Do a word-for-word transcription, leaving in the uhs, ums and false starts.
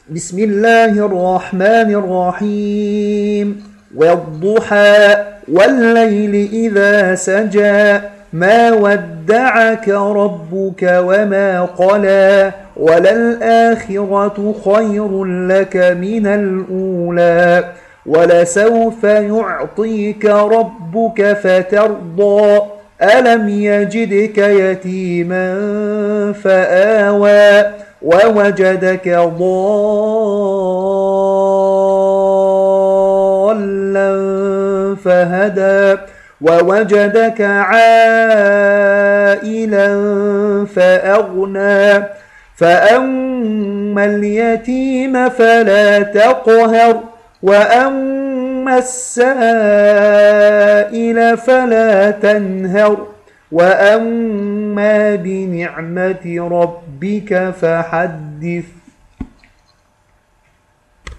بسم الله الرحمن الرحيم والضحى والليل إذا سجى ما ودعك ربك وما قلى وللآخرة خير لك من الأولى ولسوف يعطيك ربك فترضى ألم يجدك يتيما فآوى ووجدك ضالا فهدى ووجدك عائلا فأغنى فأما اليتيم فلا تقهر وأما السائل فلا تنهر وأما بنعمة ربك فحدث.